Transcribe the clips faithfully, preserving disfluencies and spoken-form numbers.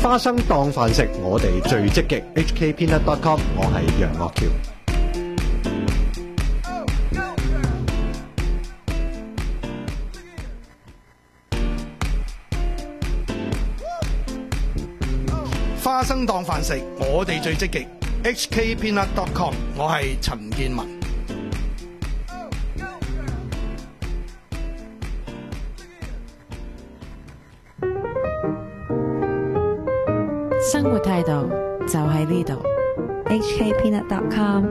花生當飯食，我哋最積極。H K Peanut dot com， 我係楊岳橋。 花生當飯食，我哋最積極。H K Peanut dot com， 我係陳建文。 生活態度就喺呢度。 H K Peanut dot com。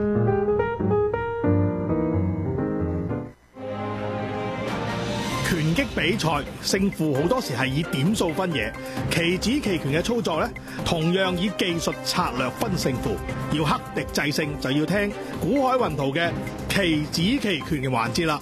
拳擊比賽勝負好多時係以點數分野，棋子棋拳嘅操作咧，同樣以技術策略分勝負。要克敵制勝，就要聽古海雲圖嘅棋子棋拳嘅環節啦。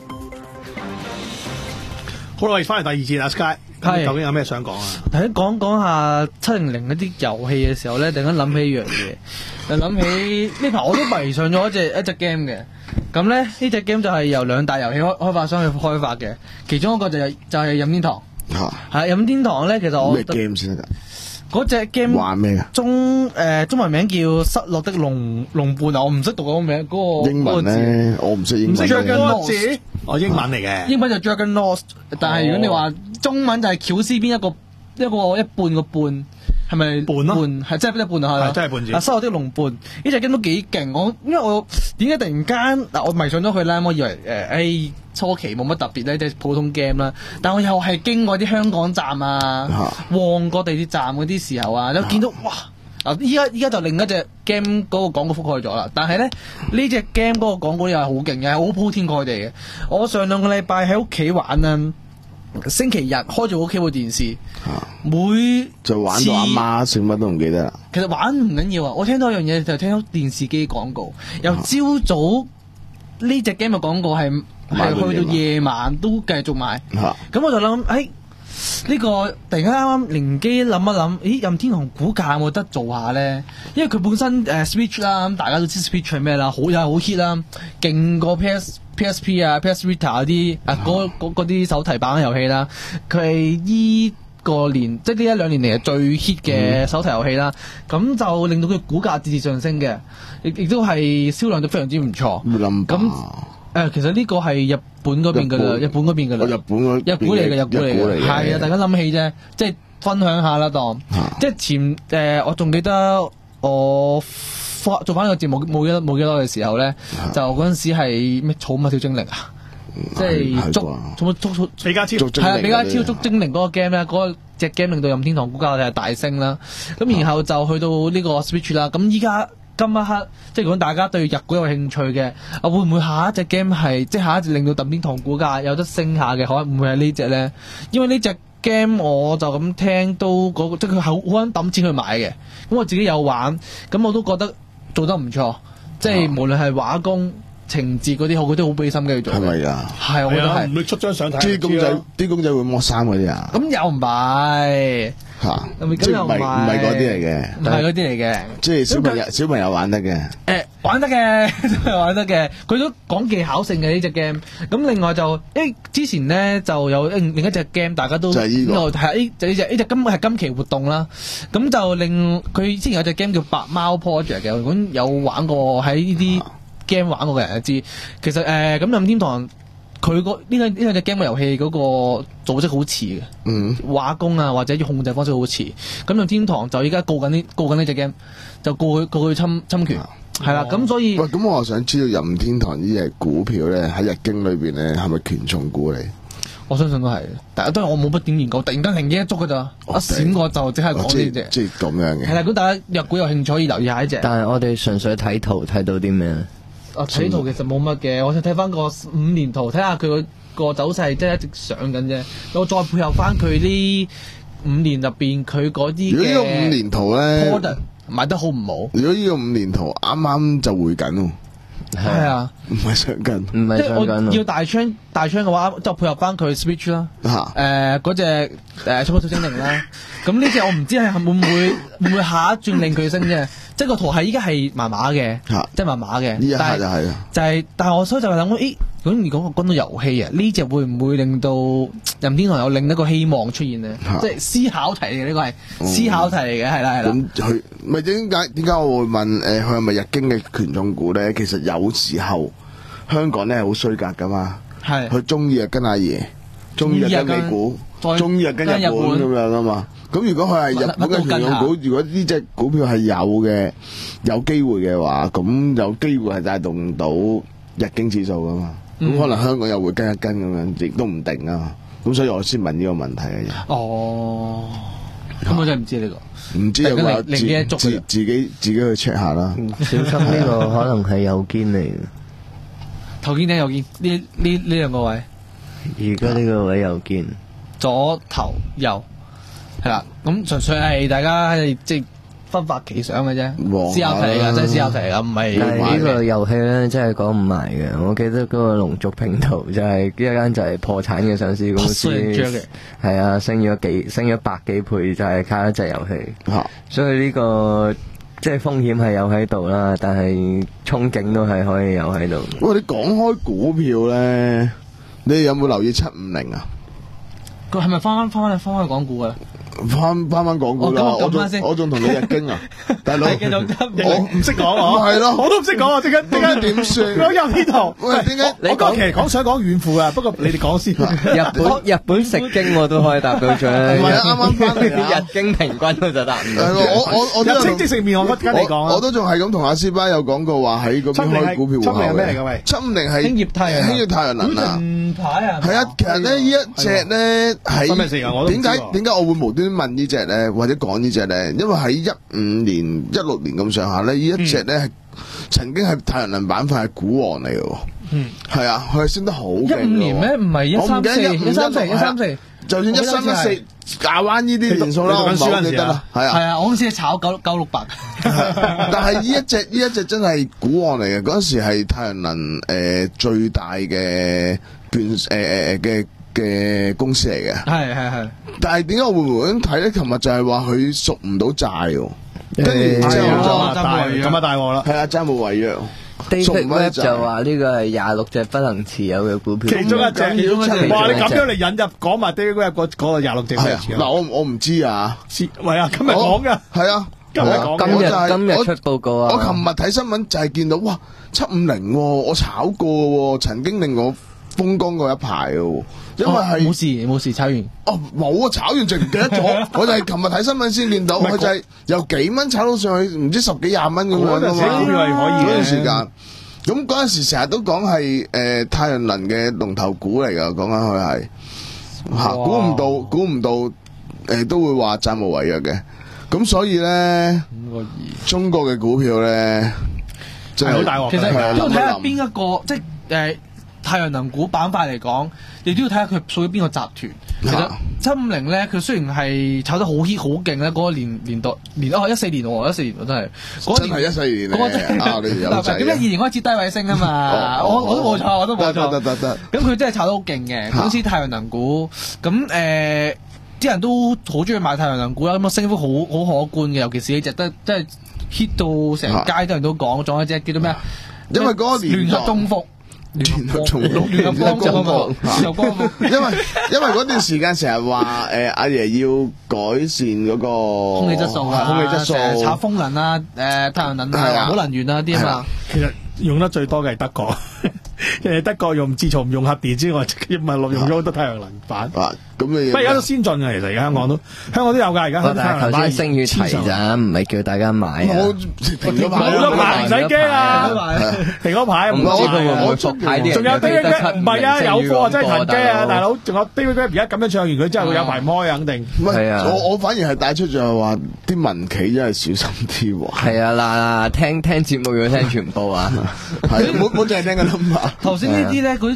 好啦，我哋翻嚟第二節啦 ，Sky， 係究竟有咩想講啊？ 頭先講講下七零零嗰啲遊戲嘅時候咧，突然間諗起一樣嘢，就諗起呢排我都迷上咗一隻一隻 game 嘅。咁咧呢隻 game 就係由兩大遊戲開開發商去開發嘅，其中一個就係、就係、任天堂。 嚇係任天堂咧，其實我咩 game 先得㗎？ 嗰隻 game 玩咩㗎？ 中誒、呃、中文名叫失落的龍龍伴啊，我唔識讀嗰個名嗰、嗰個英文嗰個字咧，我唔識英唔識文。 Dragon 字，我英文嚟嘅。 英文就 Dragon Lost， 但係如果你話中文就係巧思邊一個一個一半個半，係咪半咯半係真係一半啊？係係真係半字啊，失落的龍伴呢隻 game 都幾勁，我因為我點解突然間嗱我迷上咗佢咧？我以為誒誒、哎、初期冇乜特別咧，即係普通 game 啦。但我又係經過啲香港站啊、旺角地鐵站嗰啲時候啊，都見到哇！嗱，依家依家就另一隻 game 嗰個廣告覆蓋咗啦，但係咧呢隻 game 嗰個廣告又係好勁嘅，係好鋪天蓋地嘅。我上兩個禮拜喺屋企玩啊，星期日開住屋企部電視， 啊每就玩到阿媽姓乜都唔記得啦。 其實玩唔緊要啊，我聽到一樣嘢就係聽到電視機廣告，由朝早呢隻 game 嘅廣告係係去到夜晚都繼續賣。 嚇咁我就諗，誒呢個突然間啱啱靈機諗一諗，咦任天堂股價有冇得做下咧？因為佢本身誒、呃、Switch 啦，咁大家都知 Switch 係咩啦，好又係好 hit 啦，勁過 P S P S P 啊 P S Vita 嗰啲啊嗰嗰啲手提版嘅遊戲啦，佢係依個年即係呢一兩年嚟係最 hit 嘅手提遊戲啦，咁、嗯、就令到佢股價節節上升嘅，亦亦都係銷量都非常之唔錯。咁誒、呃，其實呢個係日本嗰邊噶啦，日本嗰邊噶啦， 日本嗰日股嚟嘅，日股嚟嘅，係啊！大家諗起啫，即係分享下啦，當、啊、即係前誒、呃，我仲記得我做翻呢個節目冇幾冇幾多嘅時候咧，啊、就嗰陣時係咩寵物小精靈啊，即係捉寵物捉捉比加超係啊，比加超捉精靈嗰個 game 咧，嗰個隻 game 令到任天堂股價係大升啦。咁然後就去到呢個 Switch 啦，咁依家。今一刻，即係如果大家對日股有興趣嘅，啊會唔會下一隻 game 係即係下一隻令到任天堂股價有得升下嘅？可能會唔會係呢隻咧？因為呢隻 game 我就咁聽都嗰、那個、即係佢好好肯抌錢去買嘅。咁我自己有玩，咁我都覺得做得唔錯。即係無論係畫工、情節嗰啲，我覺得好俾心機去做。係咪㗎？係，我覺得係。唔會出張相睇。 啲公仔，啲公仔會剝衫嗰啲啊？ 咁又唔係。 嚇， 即係唔係唔係嗰啲嚟嘅， 唔係嗰啲嚟嘅， 即係小朋友小朋友玩得嘅。誒、 欸，玩得嘅，玩得嘅，佢都講技巧性嘅呢隻 game。咁另外就，誒、欸、之前咧就有另一隻 game，大家都就係呢、這個， 係呢就呢隻呢隻根本係今期活動啦。咁就令佢之前有隻 game 叫白貓 Project 嘅，咁有玩過喺呢啲 game 玩過嘅人都知。其實誒，咁、呃、任天堂。佢個呢個呢個隻 game 嘅遊戲嗰個組織好似嘅，嗯，畫工啊或者控制方式好似，咁任天堂就依家告緊呢告緊呢隻 game，就告佢告佢侵侵權，係啦、哦，咁所以喂，咁我想知道任天堂呢隻股票咧喺日經裏邊咧係咪權重股嚟？ 我相信都係，但係都係我冇乜點研究，突然間靈機一觸㗎咋，一閃過就即係講呢隻， 即係咁樣嘅。係啦， 如果大家日股有興趣可以留意下呢隻。 但係我哋純粹睇圖睇到啲咩？ 啊，睇圖其實冇乜嘅，我想睇翻個五年圖，睇下佢個個走勢，即係一直上緊啫。我再配合翻佢呢五年入邊佢嗰啲嘅。 如果呢個五年圖咧 ，order 買得好唔好？ 如果呢個五年圖啱啱就回緊喎。 係啊， 唔係上緊， 唔係上緊。 要大槍大槍嘅話，就配合翻佢 Switch 啦。誒嗰隻誒寵物小精靈啦。咁呢隻我唔知係會唔會會唔會下一轉令佢升啫。即係個圖係依家係麻麻嘅，即係麻麻嘅。 呢一下就係啦。 就係，但係我所以就係諗，咦咁如果講到遊戲啊，呢只會唔會令到任天堂有另一個希望出現呢？ 啊即係思考題嚟嘅，呢個係思考題嚟嘅，係啦係啦。 咁佢咪點解點解我會問誒佢係咪日經嘅權重股咧？其實有時候香港咧係好衰格噶嘛， 係佢中意就跟阿爺，中意就跟美股， 再中意就跟日本跟日本咁樣啊嘛。咁如果佢係日本嘅權重股，如果呢隻股票係有嘅有機會嘅話，咁有機會係帶動到日經指數噶嘛。咁、 嗯可能香港又會跟一跟咁樣，亦都唔定啊。咁所以我先問呢個問題嘅啫。 哦，咁我真係唔知呢個。 唔知嘅話， 零零幾一捉自自自己自己去 check 下啦。 小心呢個可能係右肩嚟嘅， 頭肩頂右肩呢呢呢兩個位， 而家呢個位右肩。 左頭右係啦。咁純粹係大家係即係分發奇想嘅哇啫，思考題嚟㗎，真係思考題嚟㗎，唔係。 但係呢個遊戲咧真係講唔埋嘅。我記得嗰個龍族拼圖就係一間就係破產嘅上市公司， 嘅係啊，升咗幾升咗百幾倍，就係靠一隻遊戲。 嚇所以呢個即係風險係有喺度啦，但係憧憬都係可以有喺度。 喂，你講開股票咧，你哋有冇留意七五零啊？ 佢係咪翻翻翻翻翻去講股㗎？ 翻翻翻講股啦， 哦咁我仲咁翻先我仲同你日經啊，大佬， 繼續我唔識講啊， 係咯我都唔識講啊，點解點解點算講任天堂？ 喂，點解我講其實講想講遠付啊，不過你哋講先。 日本日本食經我都可以答到獎， 唔係啊啱啱返嚟啊日經平均我就答唔到。 係喎我我我都有日清即食麵，我跟你講啊。 我我都仲係咁同阿斯巴有講過話喺嗰邊開股票戶口七五零係咩嚟㗎喂七五零係興業太陽能興業太陽能啊。 近排啊， 係啊，其實咧呢一隻咧關咩事㗎我都唔知喎喺點解點解我會無端端問呢隻咧，或者講呢隻咧？因為喺一五年、一六年咁上下咧，呢一隻咧係曾經係太陽能板塊係股王嚟嘅喎。 嗯， 係啊，佢係升得好勁一五年咩？唔係一三四、一三四、一三四， 就算一三一四亞灣呢啲年數啦，我唔係好記得啦。係啊係。啊，我好似係炒九九六八。 但係呢一隻呢一隻真係股王嚟嘅，嗰陣時係太陽能誒、呃、最大嘅券誒誒誒嘅嘅公司嚟嘅。 係係係。 但係點解我會唔會咁睇咧？琴日就係話佢贖唔到債喎，跟住之後就啊大咁啊大鑊啦！ 係啊，債務違約。 David Webb 就話呢個係廿六隻不能持有嘅股票， 其中一隻， 其中一隻哇！你咁樣嚟引入講埋 David Webb 嗰嗰個廿六隻係啊， 咩嗱我我唔知啊， 喂啊，今日講㗎， 係啊， 今日講今日我就係今日出報告啊！ 我琴日睇新聞就係見到哇七五零，我炒過喎，曾經令我風光過一排喎，因為係冇事冇事，炒完。 哦冇啊，炒完就唔記得咗，我就係琴日睇新聞先見到，佢就係由幾蚊炒到上去唔知十幾廿蚊咁樣嗰陣時㗎嘛股票係可以嘅嗰段時間。咁嗰陣時成日都講係誒太陽能嘅龍頭股嚟㗎，講緊佢係嚇，估唔到估唔到誒、呃、都會話債務違約嘅，咁所以咧中國嘅股票咧真係好大鑊。 其實係啊都要睇下諗一諗邊一個，即係誒太陽能股板塊嚟講，亦都要睇下佢屬於邊個集團。其實七五零咧，佢雖然係炒得好 hit 好勁咧，嗰個年年代年哦一四年喎，一四年喎真係嗰真係一四年嗰個真咧啊！你哋有仔點解二年開始低位升啊嘛？我我都冇錯，我都冇錯。 得得得咁佢真係炒得好勁嘅，公司太陽能股。咁誒，啲人都好中意買太陽能股啦。咁啊，升幅好好可觀嘅，尤其是呢只得真係 hit 到成街都人都講，仲有一隻叫做咩？ 因為嗰個年代聯合東福。聯合重聯合光聯合光復，聯合光復。 因為因為嗰段時間成日話誒阿爺要改善嗰個空氣質素啊， 空氣質素成日炒風能啊，誒太陽能係啊啊，好能源啊啲啊嘛係啊。 其實用得最多嘅係德國，因為德國用自從唔用核電之外，唔係用咗好多太陽能板。 啊，咁你不過而家都先進嘅，其實而家香港都香港都有㗎，而家香港太陽能頭板先星宇提咋，唔係叫大家買啊。 我停咗牌冇咗牌唔使驚啊停咗牌， 停咗牌唔唔知佢會唔係會復牌啲人仲有 David Webb 唔係啊，有貨啊真係騰雞啊，大佬！ 佬。 仲有 David Webb 而家咁樣唱完佢之後，會有排開肯定。 唔係係啊我我反而係帶出就係話啲民企真係小心啲喎。 係啊，嗱嗱，聽聽節目要聽全部啊。 係，唔好唔好淨係聽個 number。 頭先呢啲咧，嗰啲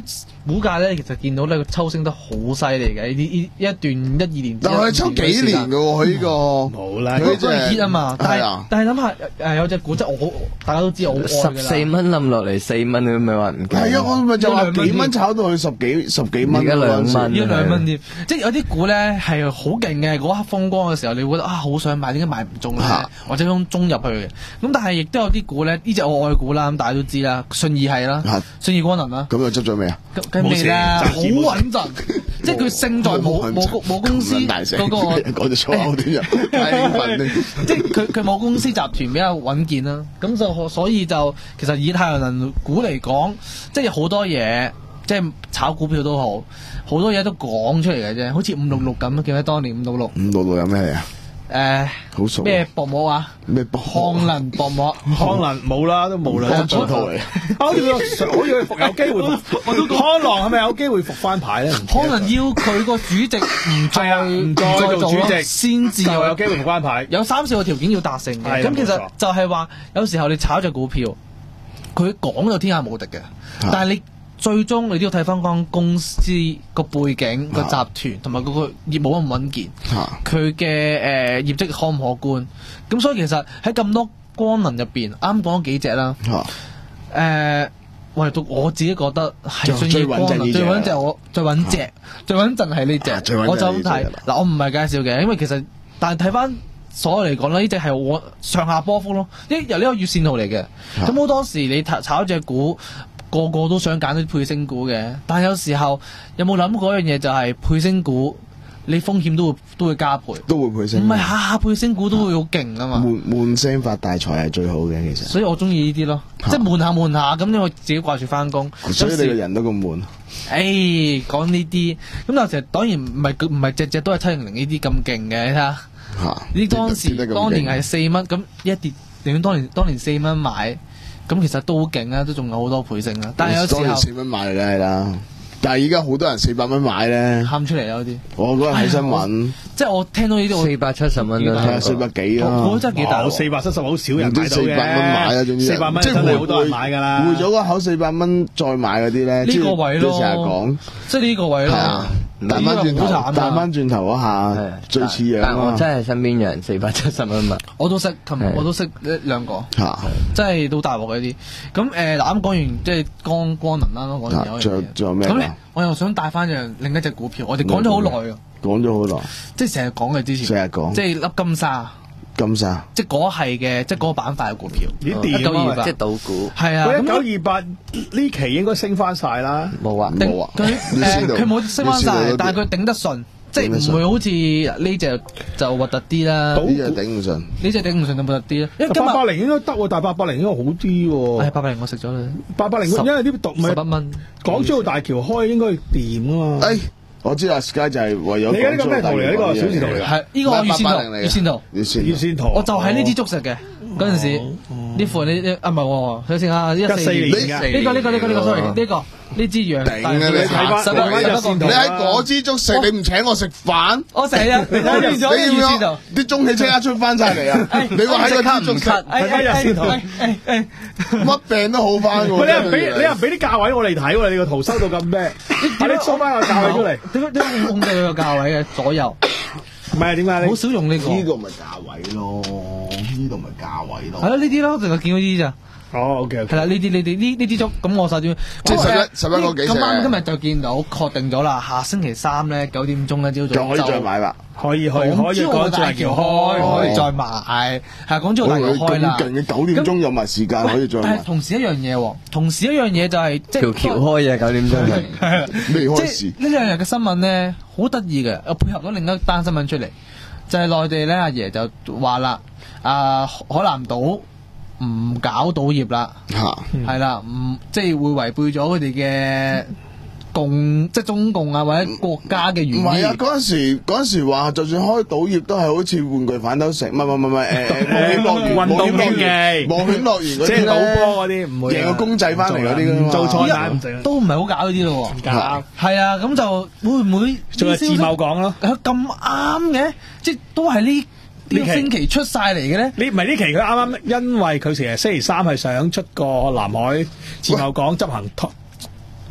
股價咧，其實見到咧個抽升得好犀利嘅，呢啲呢一段一二年。 但係抽幾年嘅喎，佢呢個冇啦， 佢都係 hit 啊嘛。但係係啊但係諗下誒有隻股質我好，大家都知我好愛㗎啦。 十四蚊冧落嚟四蚊，你咪話唔係啊，我咪就話幾蚊炒到去十幾十幾蚊， 而家兩蚊， 依家兩蚊添，即係有啲股咧係好勁嘅，嗰刻風光嘅時候，你會覺得啊好想買，點解買唔中咧？ 嚇或者想中入去嘅。咁但係亦都有啲股咧，呢隻我愛股啦，咁大家都知啦，信義係啦嚇， 信義光能啦。 咁又執咗未啊？ 梗未啦，好冇事暫時冇穩陣，即係佢勝在冇冇冇公司嗰個， 講咗粗口啲人，太興奮啦即係佢佢冇公司集團比較穩健啦。咁就所以就其實以太陽能股嚟講，即係好多嘢，即係炒股票都好，好多嘢都講出嚟嘅啫。好似五六六咁，記得當年五六六五六六有咩嚟啊？ 誒好熟啊咩薄膜啊？ 咩博漢能薄膜。 康能冇啦，都冇啦， 康進套嚟， 好似佢好似佢復有機會復，我都康郎係咪有機會復翻牌咧？唔記得可能要佢個主席唔再係啊唔再做咯主席先至就有機會復翻牌。 有三四個條件要達成嘅。 係啊咁其實冇錯就係話，有時候你炒隻股票，佢講就天下無敵嘅，但係你最終你都要睇翻間公司個背景、個集團同埋嗰個業務穩唔穩健， 嚇佢嘅誒業績可唔可觀。咁所以其實喺咁多光能入邊，啱講咗幾隻啦。 嚇誒，唯獨我自己覺得係最信義光能最穩陣呢隻最穩陣，我最穩隻，最穩陣係呢啊最穩陣隻。我就咁睇呢隻係嘛嗱，我唔係介紹嘅，因為其實但係睇翻所有嚟講咧，呢隻係我上下波幅咯，呢由呢個月線圖嚟嘅。咁好多時你炒炒隻股，個個都想揀啲配升股嘅，但係有時候有冇諗過一樣嘢，就係配升股你風險都會都會加倍， 都會配升， 唔係下下配升股都會好勁啊嘛。 悶悶聲發大財係最好嘅，其實。 所以我中意呢啲咯， 嚇即係悶下悶下咁，我自己掛住翻工。 所以你個有時人都咁悶。 誒講呢啲，咁有時當然唔係唔係隻隻都係七零零呢啲咁勁嘅，你睇下嚇！ 呢當時跌得咁勁當年係四蚊，咁一跌，寧願當年當年四蚊買，咁其實都好勁啊，都仲有好多倍升啊。但係有時候當年四蚊買嚟梗係啦，但係而家好多人四百蚊買咧。 喊出嚟有啲， 我嗰日睇新聞， 即係我聽到呢啲我四百七十蚊啦， 係啊四百幾啦。 我真係幾大有鑊。 四百七十好少人買到嘅， 四百蚊買啊，總之四百蚊即係真係好多人買㗎啦。 匯咗嗰口四百蚊再買嗰啲咧， 呢個位咯即係成日講即係呢個位咯係啊，，彈翻轉頭， 呢個好慘啊彈翻轉頭嗰下最似樣但我啊！ 真係身邊有人四百七十蚊買， 我都識，琴日係我都識一兩個。 嚇真係都大鑊嘅啲，咁誒嗱啱講完即係光光能啦，講完有仲有樣嘢仲有咩啊咁咧，我又想帶翻樣另一隻股票，我哋講咗好耐㗎， 講咗好耐， 即係成日講嘅之前， 成日講即係粒金沙， 金沙即係嗰係嘅，即係嗰個板塊嘅股票， 咦一九二八即係賭股， 係啊， 佢一九咁二八呢期應該升翻晒啦。 冇啊， 頂冇啊佢你先到誒佢冇升翻晒， 你先到都但係佢頂得順，即係頂得順唔會好似呢只就核突啲啦， 賭呢隻頂唔順， 呢只頂唔順就核突啲啦，因為今日八八零應該得喎，但係八八零應該好啲係喎。 八百零我食咗啦， 八八零十因為啲讀唔係十一蚊， 港珠澳大橋開應該掂啊嘛。 誒我知啦，Sky 就係為咗你而家呢個咩圖嚟啊呢個小字圖嚟㗎係呢個我月線圖，月線圖。 月線月線圖， 我就喺呢支竹食嘅嗰陣時，呢款呢呢啊唔係喎，睇先啊，一一四四年年㗎呢個呢個呢個呢個 sorry 呢個呢支羊， 頂啊你睇翻十一蚊睇翻日線圖十一個你喺嗰支竹食，你唔請我食飯？ 我成日你睇變咗你要唔要月線圖。 啲中氣即刻出翻晒嚟啊！你話喺個支竹食， 睇翻日線圖誒誒乜病都好翻喎。 喂，你又俾你又俾啲價位我哋睇喎，你個圖收到咁咩？你收翻個價位出嚟， 點解點解控制佢個價位嘅左右？ 唔係點解好你？ 少用呢個， 呢個咪價位咯，呢度咪價位咯。 係咯呢啲咯，淨係見到呢啲咋。 哦，OK 係 OK， 啦，呢啲呢啲呢呢支竹，咁我手點？ 即係十一咁十一個幾隻咁啱今日就見到確定咗啦，下星期三咧九點鐘咧朝早就可以再買啦。 可以去可以港珠澳港珠大橋開，可以再買，係港珠澳大橋開啦。 咁勁嘅九點鐘有埋時間可以再買但係。同時一樣嘢喎，同時一樣嘢就係即係條橋開嘅九點鐘係。 未開即市係呢兩日嘅新聞咧，好得意嘅，又配合咗另一單新聞出嚟，就係內地咧，阿爺就話啦，啊海南島唔搞賭業啦， 嚇， 係啦，唔即係會違背咗佢哋嘅共即係中共啊或者國家嘅原唔係啊！ 意。 嗰陣時嗰陣時話，就算開賭業都係好似玩具反斗城，唔係唔係唔係誒誒冒險樂園、 運動冒險樂競技園、冒險樂園嗰啲即係賭咧， 波嗰啲唔會啊贏個公仔翻嚟嗰啲㗎嘛唔做菜依家單唔整， 都唔係好搞呢啲咯喎。 搞係啊，咁就會唔會仲有自貿講咯。 佢咁啱嘅，即係都係呢呢個星期出晒嚟嘅咧。 呢唔係呢期佢啱啱，因為佢成日星期三係想出個南海自貿港執行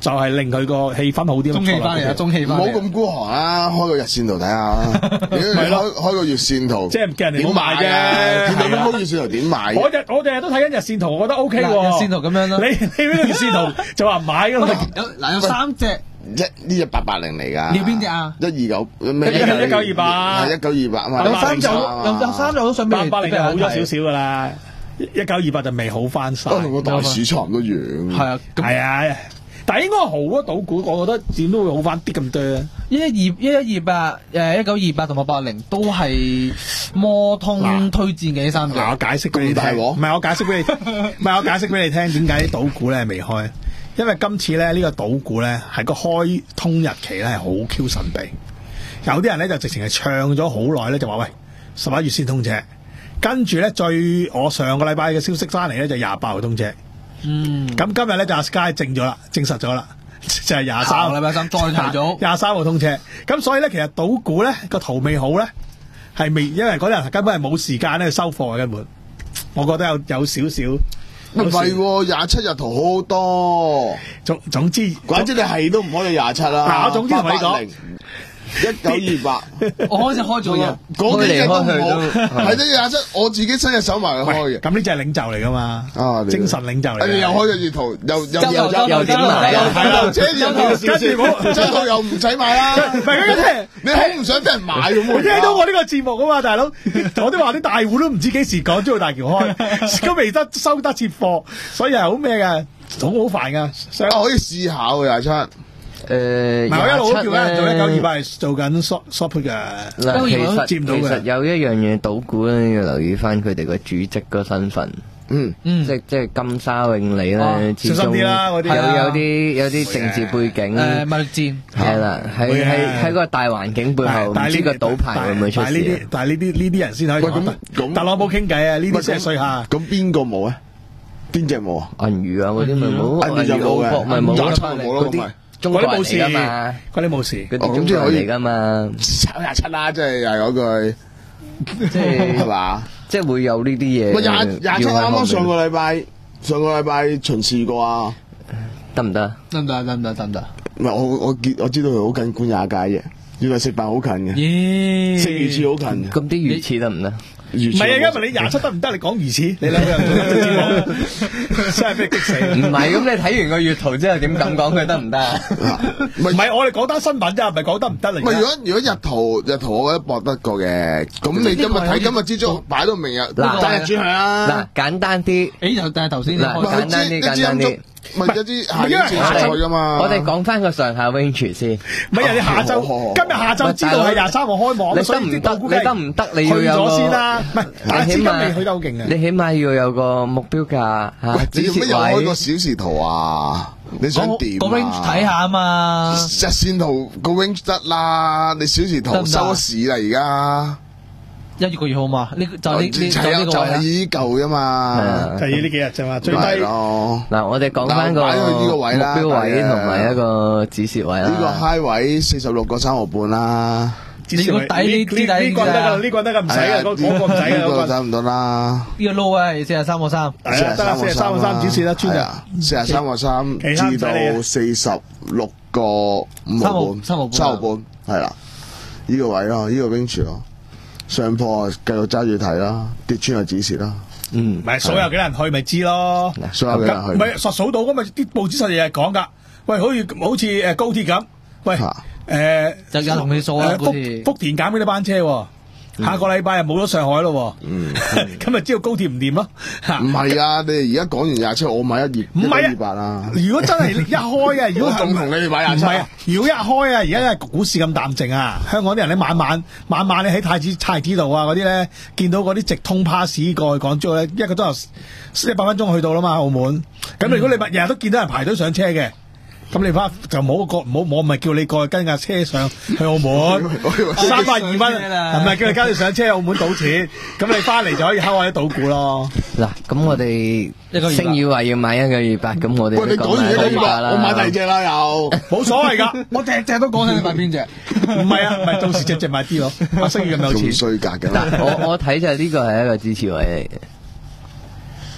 就係令佢個氣氛好啲。 中氣翻嚟啊！中氣唔翻嚟。 好咁孤寒啊！開個日線圖睇下，你開開個月線圖， 即係唔叫人哋唔好買點啫。 見到啲月線圖點買？ 我日我哋日都睇緊日線圖，我覺得 O K 喎。 日線圖咁樣咯。 你你呢個日線圖就話唔買㗎啦。 有嗱有三隻， 一呢只八八零嚟㗎。 你要邊隻啊？ 一二九咩？ 一一九二八係一九二八啊嘛。 有三隻，有有三隻我都想俾你。 八八零就好咗少少㗎啦，一九二八就未好翻晒。 同個大市差唔多樣。 係啊， 係啊。但係應該好啊，賭股我覺得點都會好翻啲咁多。 一一二一一二八誒一九二八同埋八零都係摩通推薦嘅呢三隻。 嗱，我解釋俾你聽，唔係我解釋俾你，唔係我解釋俾你聽，點解啲賭股咧未開？因為今次咧呢、呢個賭股咧係個開通日期咧係好 Q 神秘，有啲人咧就直情係唱咗好耐咧，就話喂十一月先通車，跟住咧最我上個禮拜嘅消息翻嚟咧就廿八號通車。嗯，咁今日咧就阿 Sky 證咗啦，證實咗啦，就係廿三個禮拜三再提早廿三號通車。咁所以咧，其實賭股咧個圖未好咧，係未，因為嗰啲人根本係冇時間咧去收貨嘅根本。我覺得有有少少， 唔係喎，廿七日圖好好多。 總總之， 怪之你係都唔開到廿七啦。 嗱，我總之同你講。 一九二八， 我開始開咗嘅， 嗰幾隻都唔好，係得廿七，我自己親隻手埋去開嘅。 咁呢隻係領袖嚟噶嘛？ 啊， 精神領袖嚟。 你又開咗月圖，又又又又又點買啊？ 係啦，車又跟住我真係又唔使買啦。 唔係嗰啲，你好唔想俾人買咁喎？ 你聽到我呢個節目啊嘛，大佬，我都話啲大戶都唔知幾時港珠澳大橋開，都未得收得切貨，所以係好咩㗎，好好煩㗎。 可以試下喎廿七。 誒，唔係我一路都叫咧做一九二八係做緊 short short put 嘅， 嗱，其實接唔到嘅。 其實有一樣嘢賭股咧，要留意翻佢哋個主席個身份。 嗯嗯，即即係金沙永利咧， 小心啲啦，嗰啲有有啲有啲政治背景。 誒，貿易戰係啦，喺喺喺個大環境背後，唔知個賭牌會唔會出事？ 但係呢啲呢啲人先可以同特朗普傾偈啊！呢啲先係衰下。 咁邊個冇啊？邊隻冇啊？ 銀娛啊嗰啲咪冇， 銀娛就冇嘅， 咪冇廿七冇咯，咪。 中國人嚟噶嘛？ 嗰啲冇事， 嗰啲中國人嚟噶嘛？ 炒廿七啦，即係又係嗰句， 即係係嘛？ 即係會有呢啲嘢。 喂，廿廿七啱啱上個禮拜，上個禮拜巡視過啊， 得唔得？ 得唔得？得唔得？得唔得？ 唔係我我見我知道佢好近官也街嘅，原來食飯好近嘅，食魚翅好近嘅。 咁啲魚翅得唔得？ 唔係啊，因為你廿七得唔得？你講魚翅，你兩個人做節目，真係俾你激死。 唔係，咁你睇完個月圖之後點敢講佢得唔得啊？ 唔係，我哋講單新聞啫，唔係講得唔得嚟。 唔係，如果如果日圖日圖，我覺得搏得過嘅。咁你今日睇今日之中擺到明日， 嗱， 單日轉係啊。 嗱，簡單啲。 誒，就但係頭先嗱，簡單啲，簡單啲。 咪一啲下晝前賽噶嘛？ 我哋講翻個上下 range 先。 唔係人哋下晝，今日下晝知道係廿三號開幕， 你得唔得？你得唔得？你要有咗先啦。唔係，但係資金未去得好勁嘅。 你起碼要有個目標價嚇。 你做乜又開個小時圖啊？你想點啊？ 個 range 睇下啊嘛。 日線圖個 range 得啦，你小時圖收市啦而家。 一月個月號嘛？呢就呢呢就呢個就係依舊啫嘛， 就係呢幾日啫嘛，最低咯。 嗱，我哋講翻個目標位同埋一個止蝕位啦。 呢個 high 位四十六個三毫半啦。 呢個底呢啲底呢個得噶，呢個得噶，唔使噶，嗰嗰個唔使噶， 嗰個差唔多啦。 呢個 low 位四十三個三， 係啊，得啦，四十三個三止蝕啦，穿啊， 四十三個三至到四十六個五毫半， 三毫半， 三毫半，係啦。呢個位咯，呢個 range 咯。上破繼續揸住睇啦，跌穿就止蝕啦。 嗯， 唔係數有幾人去咪知咯， 數有幾人去， 唔係實數到咁咪啲報紙實日日講噶。喂，好似好似誒高鐵咁，喂誒就有同你數啊， 福福田減幾多班車，下個禮拜又冇咗上海咯。嗯，咁咪知道高鐵唔掂咯。 唔係啊，你而家講完廿七，我買一二唔係二八啦。 如果真係一開嘅，如果咁同你哋買廿七， 唔係啊，如果一開啊，而家因為股市咁淡靜啊，香港啲人咧晚晚晚晚你喺太子太子道啊嗰啲咧，見到嗰啲直通巴士過去港珠澳咧，一個鐘頭一百分鐘去到啦嘛，澳門。咁如果你日日都見到人排隊上車嘅。咁你翻就冇個冇我唔係叫你過去跟架車上去澳門三百二蚊，唔係叫你跟你上車澳門賭錢，咁你翻嚟就可以敲下啲賭股咯。 嗱，咁我哋星宇話要買一個二百，咁我哋喂，你講完一個二百啦，我買第二隻啦又， 冇所謂噶， 我隻隻都講緊你買邊隻， 唔係啊，唔係到時隻隻買啲咯。阿星宇咁有錢， 衰格嘅。 我我睇就呢個係一個支持位嚟嘅。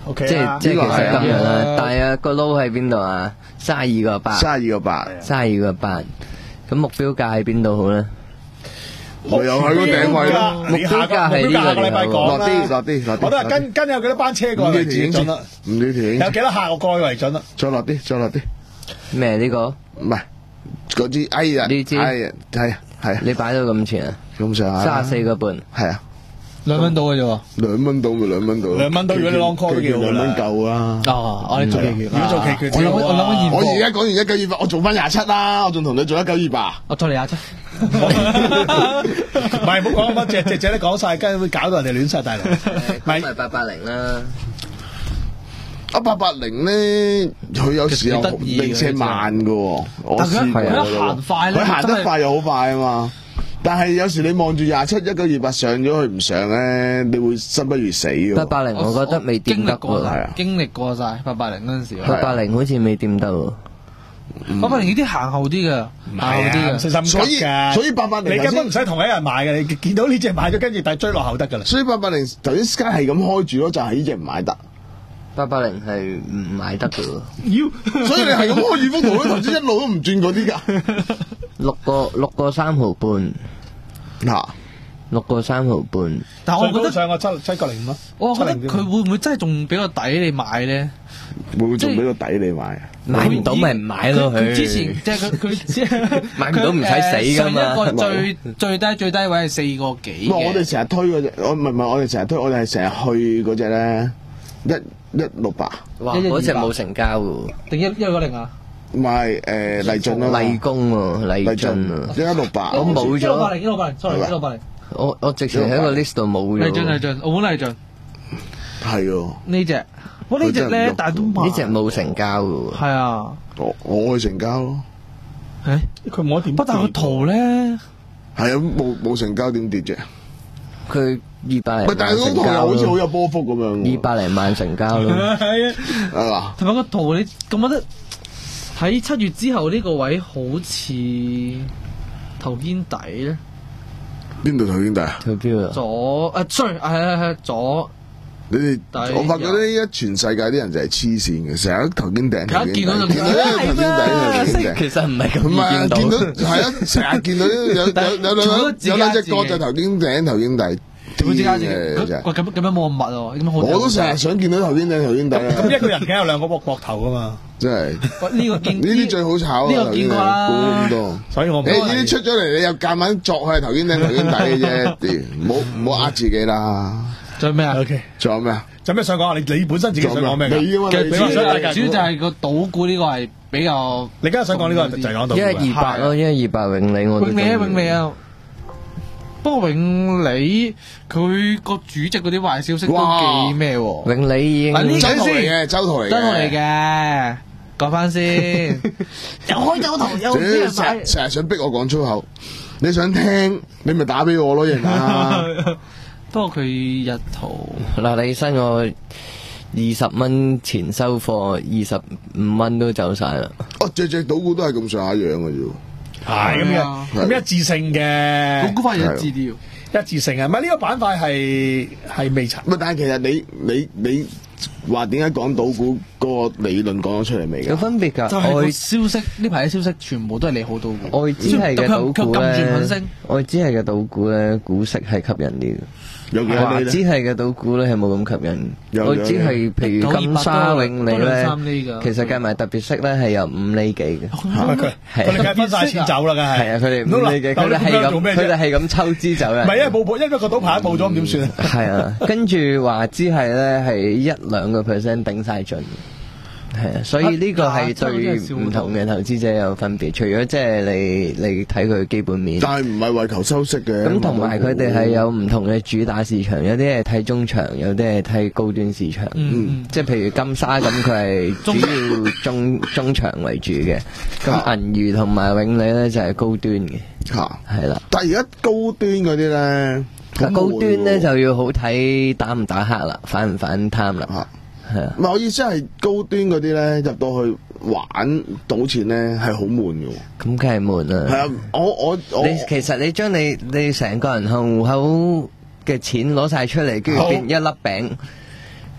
OK 即係啦， 即係其實咁樣啊啦。但係啊個撈喺邊度啊？三十二個八， 三十二個八， 三十二個八。咁目標價喺邊度好咧？ 我又喺個頂位咯， 你下個目標價下個禮拜講落啲啦。 落啲落啲。 我都係跟跟有幾多班車過嚟為準啦， 唔呢條影有幾多客我過去為準啦。 再落啲，再落啲， 咩呢個？ 唔係嗰支哎呀， 呢支哎呀，係啊係啊， 你擺到咁前啊？ 咁上下， 三十四個半。 係啊， 兩蚊到嘅啫喎。 兩蚊到咪兩蚊到， 兩蚊到如果你 long call 都幾好啦兩蚊夠啦。 哦，我哋做期權， 如果做期權我諗我諗緊現我而貨， 家講完一九二八，我做翻廿七啦，我仲同你做一九二八。 我再嚟下啫。 唔係，唔好講咁多，隻隻隻都講晒，跟住會搞到人哋亂晒大佬。 咁咪八八零啦。 啊八八零咧，佢有時候其實幾得意嘅零舍慢嘅喎，我但佢試過一佢一行快咧， 佢行真係得快又好快啊嘛。但係有時你望住廿七一九二八上咗去唔上咧，你會生不如死嘅。 八八零我覺得未掂得經歷過喎， 係啊晒，經歷過晒八八零嗰陣時。 八八零好似未掂得喎。 八八零呢啲行後啲嘅， 唔行後啲係啊， 嘅。 細心所以急㗎。 所以八八零你根本唔使同一人買嘅，你見到呢只買咗，跟住但係追落後得㗎啦。 所以八八零頭先 Sky 係咁開住咯，就係呢只唔買得。 八八零係唔買得嘅喎。 妖， 所以你係咁開住幅圖，頭先一路都唔轉嗰啲㗎。 六個六個三毫半， 嗱， 六個三毫半。 但係我覺得， 上個七七個零咯。 我覺得七零佢會唔會真係仲比較抵你買咧？ 會唔會仲俾個底你買啊？ 買唔到咪唔買咯佢佢佢。 之前即係佢佢買唔到唔使死㗎嘛佢誒上一個最最低最低位係四個幾唔係我哋嘅。 成日推嗰只，我唔係唔係我哋成日推，我哋係成日去嗰只咧，一一六八， 哇！嗰只冇成交嘅喎。 定一一九零啊？ 唔係誒麗俊啊嘛， 麗宮喎，麗麗俊啊！ 一一六八， 我冇咗， 一六八零一六八零，sorry 一六八零。 我我直情喺個 list 度冇咗。 麗俊麗俊，澳門麗俊係喎， 呢只，哇呢只咧佢真係唔喐， 但係都慢呢只冇成交嘅喎。 係啊， 我我去成交咯， 誒， 佢冇得點。 不但係個圖咧， 係啊，冇冇成交點跌啫？ 佢二百零喂，但係嗰萬成交個圖又好似好咯， 有波幅咁樣喎， 二百零萬成交咯。 係啊， 係嘛？ 同埋個圖你咁覺得喺七月之後呢個位好似頭肩底咧， 邊度頭先大啊？ 佢標啊！ 左誒 sorry 係係係左， 你哋底我發覺呢一全世界啲人就係黐線嘅，成日頭肩頂，頭肩見到就頂，見到呢個頭肩底，頭肩頂。 其實唔係咁唔係啊， 易見見到到。 係啊，成日見到有有有有兩有兩隻角就頭肩頂頭肩底， 點會之間癲嘅真係喂咁咁樣冇咁密喎，咁樣好。 我都成日想見到頭肩頂頭肩底啊！ 咁一個人梗有兩個膊膊頭噶嘛， 真係喂呢個見呢啲最好炒啊！ 呢個見過啦頭肩頂估咁多。 所以我唔你呢啲出咗嚟，你又夾硬作佢係頭肩頂頭肩底嘅啫，屌唔好唔好呃自己啦！ 仲有咩啊？ OK， 仲有咩啊？ 有咩想講啊？你你本身自己想講咩㗎？ 你啊嘛，你其實主要你話想大家主要就係個賭股呢個係比較你今日想講呢個就係講到因為二百咯，因為二百永利我都永利啊中意永利啊。不過永利佢個主席嗰啲壞消息都哇幾咩喎？ 永利已經嗱呢周圖嚟嘅，周圖嚟嘅， 真係嚟嘅，講翻先。又開咗圖，又成日啲人買成日。成日想逼我講粗口，你想聽你咪打俾我咯，型啊！ 不過佢日圖嗱，你新我二十蚊前收貨，二十五蚊都走晒啦。 哦，隻隻賭股都係咁上下樣嘅啫。 係咁係啊樣，咁一致性嘅股，股快日字調。 一致性啊！唔係呢個板塊係係未查。 唔係，但係其實你你你話點解講賭股嗰個理論講咗出嚟未有㗎？ 分別㗎， 就係個外消息，呢排嘅消息全部都係利好到股。 外資係嘅賭股佢撳住咧盤升， 外資係嘅賭股咧，股息係吸引啲嘅。 有幾華多厘咧？ 資係嘅賭股咧係冇咁吸引。 有外資係譬如金沙永利都兩咧三厘㗎， 其實計埋特別息咧係有五厘幾嘅。 佢佢係哋梗係分晒錢走啦，梗係。 係啊，佢哋唔通五厘幾，佢哋係咁， 做咩啫？ 佢哋係咁抽支走人。 唔係因為冇因為個賭牌冇咗，咁點算啊？ 係啊，跟住華資係咧係一兩個 percent 頂晒盡，係啊，所以呢個係對唔同嘅投資者有分別。除咗即係你你睇佢基本面， 但係唔係為求收息嘅。 咁同埋佢哋係有唔同嘅主打市場，有啲係睇中長，有啲係睇高端市場。 嗯， 即係譬如金沙咁，佢係主要中中長為主嘅。咁銀娛同埋永利咧就係高端嘅， 嚇， 係啦。 但係而家高端嗰啲咧， 嗱高端咧就就要好睇打唔打黑啦，反唔反貪啦， 嚇。 係啊。 唔係我意思係高端嗰啲咧，入到去玩賭錢咧係好悶嘅喎。 咁梗係悶啦。 係啊，我我我你其實你將你你成個人戶口嘅錢攞晒出嚟，跟住變一粒餅，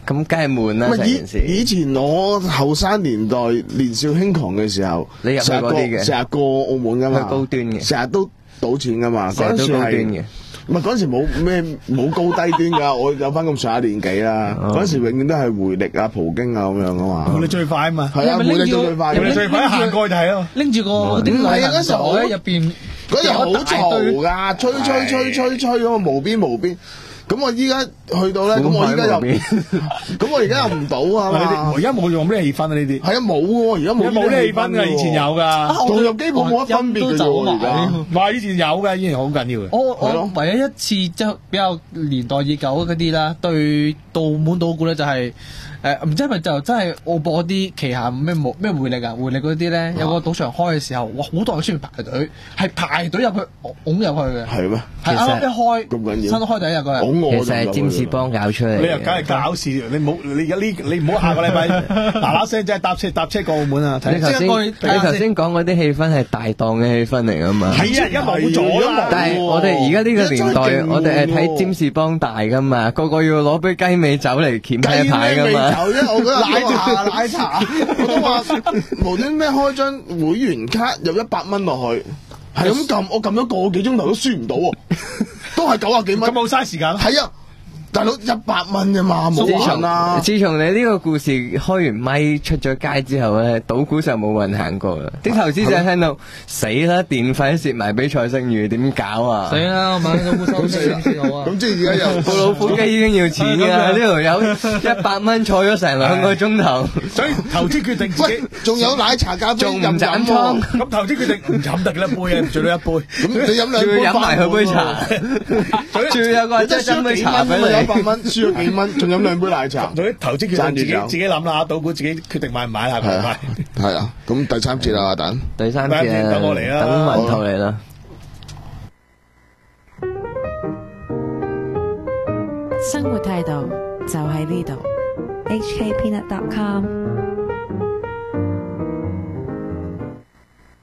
咁梗係悶啦唔係成件事。 以以前我後生年代年少輕狂嘅時候， 你入去成日過嗰啲嘅成日過澳門噶嘛， 去高端嘅成日都賭錢噶嘛， 成日都嗰陣時係高端嘅。 唔係嗰陣時冇咩冇高低端㗎，我有翻咁上下年紀啦。嗰陣時永遠都係回力啊、葡京啊咁樣㗎嘛。 你最快啊嘛， 係啊，回力最快嘅。 你最快行過去就係咯， 拎住個啲唔係啊嗰時候袋入邊， 嗰日好有一大堆嘈㗎，吹吹吹吹吹咁啊，無邊無邊。咁我依家去到咧，咁我依家又咁我而家又唔到啊嘛。 而家冇用咩氣氛啊呢啲， 係啊，冇喎，而家冇冇呢氣氛㗎，以前有㗎， 同入基本冇乜分別嘅啫喎，而家。 話以前有㗎，以前好緊要嘅。 我我唯一一次即係比較年代已久嗰啲啦，對澳門賭股咧就係誒唔知係咪就真係澳博嗰啲旗下咩冇咩匯力啊匯力嗰啲咧，有個賭場開嘅時候，哇好多人出面排隊，係排隊入去拱入去嘅。 係咩？ 係啱啱一開咁緊要新開第一日嗰日。 其實係占士邦搞出嚟嘅。 你又梗係搞事，你冇你而家呢你唔好下個禮拜嗱嗱聲真係搭車搭車過澳門啊！ 你頭先你頭先講嗰啲氣氛係大檔嘅氣氛嚟噶嘛？ 係啊，而家冇咗啦。 但係我哋而家呢個年代，我哋係睇占士邦大噶嘛，個個要攞杯雞尾酒嚟鉗啤牌噶嘛。 雞尾酒啫，我覺得奶茶奶茶，我都話無端咩開張會員卡有一百蚊落去，係咁撳，我撳咗個幾鐘頭都輸唔到喎，都係九啊幾蚊。 咁冇嘥時間咯。 係啊。大佬一百蚊啫嘛，冇玩啦！ 自從你呢個故事開完咪出咗街之後咧，賭股就冇運行過啦。啲投資者聽到死啦，電費蝕埋比賽聲譽，點搞啊？ 死啦！我買賭股收息先好啊！ 咁即係而家又部老虎機已經要錢㗎啦，呢條友一百蚊坐咗成兩個鐘頭， 所以投資決定自己仲有奶茶咖啡仲唔任飲斬倉？ 咁投資決定唔飲得嘅啦，杯啊，最多一杯。 咁你飲兩杯仲要飲埋佢杯茶，仲要有個你真係真係斟杯輸茶俾你。 幾蚊，一百蚊輸咗幾蚊，仲飲兩杯奶茶。 總之投資決定自己賺住自己諗啦，賭股自己決定買唔買啦，係咪？ 係啊，咁第三節啦，阿蛋。 第三節啊， 等我嚟啦等雲頭嚟啦。 生活態度就喺呢度。 H K Peanut dot com